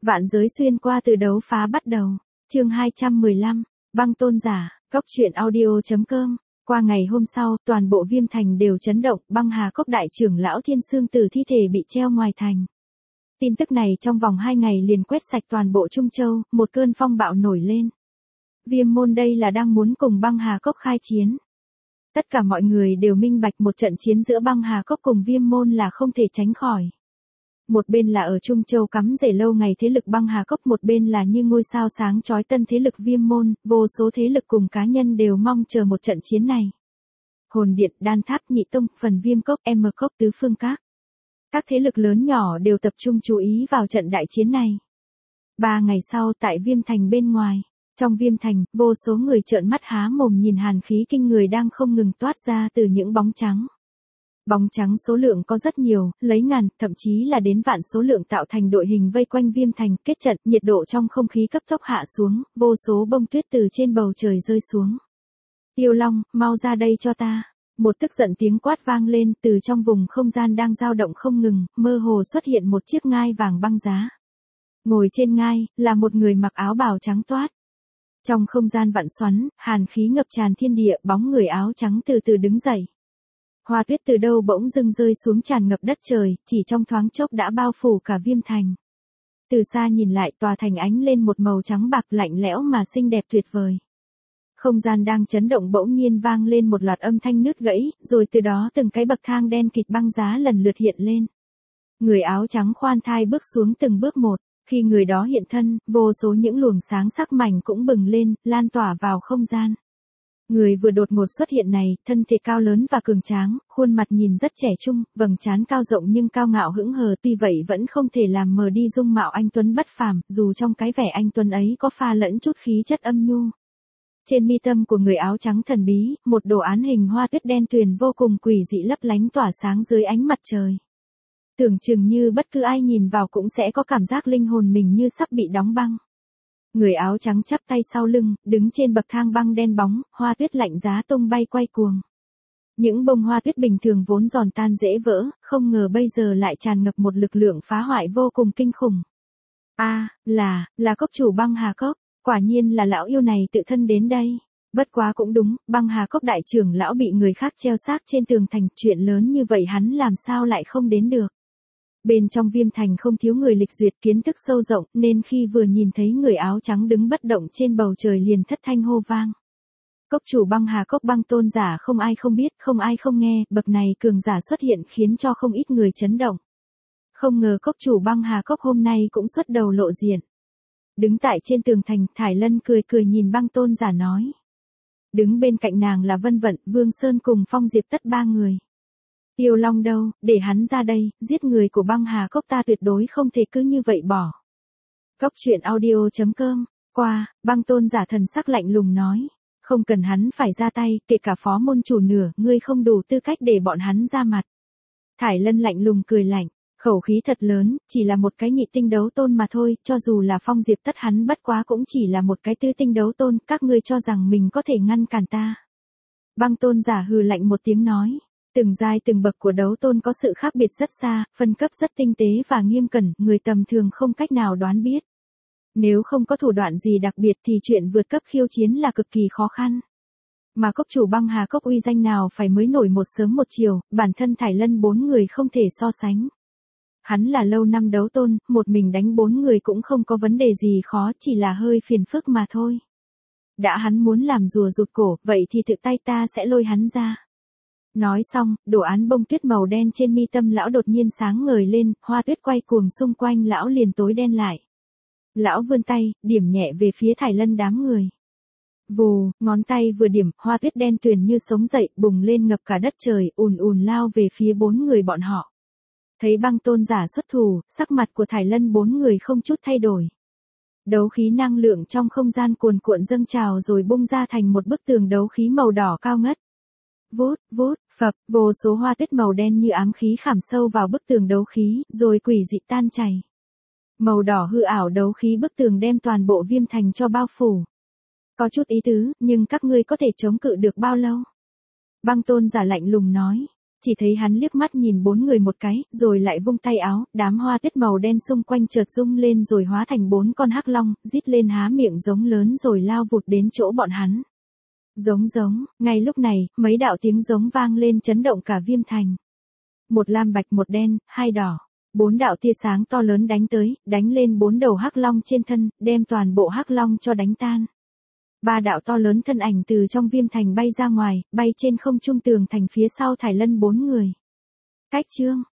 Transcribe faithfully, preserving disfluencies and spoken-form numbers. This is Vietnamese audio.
Vạn giới xuyên qua từ đấu phá bắt đầu. Chương hai trăm mười lăm, băng tôn giả, Cốc truyện audio chấm com. Qua ngày hôm sau, toàn bộ Viêm Thành đều chấn động, Băng Hà Cốc đại trưởng lão Thiên Xương Tử thi thể bị treo ngoài thành. Tin tức này trong vòng hai ngày liền quét sạch toàn bộ Trung Châu, một cơn phong bạo nổi lên. Viêm môn đây là đang muốn cùng Băng Hà Cốc khai chiến. Tất cả mọi người đều minh bạch một trận chiến giữa Băng Hà Cốc cùng Viêm môn là không thể tránh khỏi. Một bên là ở Trung Châu cắm rễ lâu ngày thế lực Băng Hà Cốc, một bên là như ngôi sao sáng chói tân thế lực Viêm môn, vô số thế lực cùng cá nhân đều mong chờ một trận chiến này. Hồn Điện, Đan Tháp, Nhị Tông, Phần Viêm Cốc, M Cốc, Tứ Phương Các. Các thế lực lớn nhỏ đều tập trung chú ý vào trận đại chiến này. Ba ngày sau tại Viêm Thành bên ngoài, trong Viêm Thành, vô số người trợn mắt há mồm nhìn hàn khí kinh người đang không ngừng toát ra từ những bóng trắng. Bóng trắng số lượng có rất nhiều, lấy ngàn, thậm chí là đến vạn số lượng tạo thành đội hình vây quanh Viêm Thành, kết trận, nhiệt độ trong không khí cấp tốc hạ xuống, vô số bông tuyết từ trên bầu trời rơi xuống. Tiêu Long, mau ra đây cho ta. Một tức giận tiếng quát vang lên, từ trong vùng không gian đang dao động không ngừng, mơ hồ xuất hiện một chiếc ngai vàng băng giá. Ngồi trên ngai, là một người mặc áo bào trắng toát. Trong không gian vặn xoắn, hàn khí ngập tràn thiên địa, bóng người áo trắng từ từ đứng dậy. Hoa tuyết từ đâu bỗng dưng rơi xuống tràn ngập đất trời, chỉ trong thoáng chốc đã bao phủ cả Viêm Thành. Từ xa nhìn lại, tòa thành ánh lên một màu trắng bạc lạnh lẽo mà xinh đẹp tuyệt vời. Không gian đang chấn động bỗng nhiên vang lên một loạt âm thanh nứt gãy, rồi từ đó từng cái bậc thang đen kịt băng giá lần lượt hiện lên. Người áo trắng khoan thai bước xuống từng bước một, khi người đó hiện thân, vô số những luồng sáng sắc mảnh cũng bừng lên, lan tỏa vào không gian. Người vừa đột ngột xuất hiện này, thân thể cao lớn và cường tráng, khuôn mặt nhìn rất trẻ trung, vầng trán cao rộng nhưng cao ngạo hững hờ, tuy vậy vẫn không thể làm mờ đi dung mạo anh tuấn bất phàm, dù trong cái vẻ anh tuấn ấy có pha lẫn chút khí chất âm nhu. Trên mi tâm của người áo trắng thần bí, một đồ án hình hoa tuyết đen tuyền vô cùng quỷ dị lấp lánh tỏa sáng dưới ánh mặt trời. Tưởng chừng như bất cứ ai nhìn vào cũng sẽ có cảm giác linh hồn mình như sắp bị đóng băng. Người áo trắng chắp tay sau lưng, đứng trên bậc thang băng đen bóng, hoa tuyết lạnh giá tung bay quay cuồng. Những bông hoa tuyết bình thường vốn giòn tan dễ vỡ, không ngờ bây giờ lại tràn ngập một lực lượng phá hoại vô cùng kinh khủng. A, à, là, là cốc chủ Băng Hà Cốc, quả nhiên là lão yêu này tự thân đến đây. Bất quá cũng đúng, Băng Hà Cốc đại trưởng lão bị người khác treo xác trên tường thành, chuyện lớn như vậy hắn làm sao lại không đến được. Bên trong Viêm Thành không thiếu người lịch duyệt kiến thức sâu rộng, nên khi vừa nhìn thấy người áo trắng đứng bất động trên bầu trời liền thất thanh hô vang. Cốc chủ Băng Hà Cốc băng tôn giả không ai không biết, không ai không nghe, bậc này cường giả xuất hiện khiến cho không ít người chấn động. Không ngờ cốc chủ Băng Hà Cốc hôm nay cũng xuất đầu lộ diện. Đứng tại trên tường thành, Thải Lân cười cười nhìn băng tôn giả nói. Đứng bên cạnh nàng là Vân Vận, Vương Sơn cùng Phong Diệp Tất ba người. Tiêu Long đâu, để hắn ra đây, giết người của Băng Hà Cốc ta tuyệt đối không thể cứ như vậy bỏ. Cốc truyện audio chấm com. Qua, băng tôn giả thần sắc lạnh lùng nói. Không cần hắn phải ra tay, kể cả phó môn chủ nửa, ngươi không đủ tư cách để bọn hắn ra mặt. Thải Lân lạnh lùng cười lạnh, khẩu khí thật lớn, chỉ là một cái nhị tinh đấu tôn mà thôi, cho dù là Phong Diệp Tất hắn bất quá cũng chỉ là một cái tư tinh đấu tôn, các ngươi cho rằng mình có thể ngăn cản ta. Băng tôn giả hừ lạnh một tiếng nói. Từng giai từng bậc của đấu tôn có sự khác biệt rất xa, phân cấp rất tinh tế và nghiêm cẩn, người tầm thường không cách nào đoán biết. Nếu không có thủ đoạn gì đặc biệt thì chuyện vượt cấp khiêu chiến là cực kỳ khó khăn. Mà cốc chủ Băng Hà Cốc uy danh nào phải mới nổi một sớm một chiều, bản thân Thải Lân bốn người không thể so sánh. Hắn là lâu năm đấu tôn, một mình đánh bốn người cũng không có vấn đề gì khó, chỉ là hơi phiền phức mà thôi. Đã hắn muốn làm rùa rụt cổ, vậy thì tự tay ta sẽ lôi hắn ra. Nói xong, đồ án bông tuyết màu đen trên mi tâm lão đột nhiên sáng ngời lên, hoa tuyết quay cuồng xung quanh lão liền tối đen lại. Lão vươn tay, điểm nhẹ về phía Thải Lân đám người. Vù, ngón tay vừa điểm, hoa tuyết đen tuyền như sống dậy, bùng lên ngập cả đất trời, ùn ùn lao về phía bốn người bọn họ. Thấy băng tôn giả xuất thủ, sắc mặt của Thải Lân bốn người không chút thay đổi. Đấu khí năng lượng trong không gian cuồn cuộn dâng trào rồi bung ra thành một bức tường đấu khí màu đỏ cao ngất. Vút, vút, phập, vô số hoa tuyết màu đen như ám khí khảm sâu vào bức tường đấu khí, rồi quỷ dị tan chảy. Màu đỏ hư ảo đấu khí bức tường đem toàn bộ Viêm Thành cho bao phủ. Có chút ý tứ, nhưng các ngươi có thể chống cự được bao lâu? Băng tôn giả lạnh lùng nói. Chỉ thấy hắn liếc mắt nhìn bốn người một cái, rồi lại vung tay áo, đám hoa tuyết màu đen xung quanh chợt rung lên rồi hóa thành bốn con hắc long, rít lên há miệng giống lớn rồi lao vụt đến chỗ bọn hắn. Giống giống, ngay lúc này, mấy đạo tiếng giống vang lên chấn động cả Viêm Thành. Một lam bạch một đen, hai đỏ. Bốn đạo tia sáng to lớn đánh tới, đánh lên bốn đầu hắc long trên thân, đem toàn bộ hắc long cho đánh tan. Ba đạo to lớn thân ảnh từ trong Viêm Thành bay ra ngoài, bay trên không trung tường thành phía sau Thải Lân bốn người. Cách chương